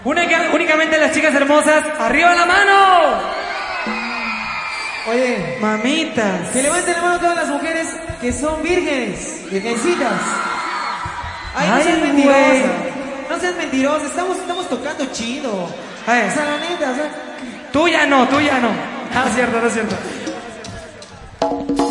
Únicamente las chicas hermosas, ¡arriba la mano! Oye, Mamitas. que levanten la mano todas las mujeres que son vírgenes, virgencitas. Ay, no seas mentirosa. No seas mentirosa, estamos tocando chido. Ay. O sea, la neta, o sea. Tú ya no. Ah, cierto, no es cierto.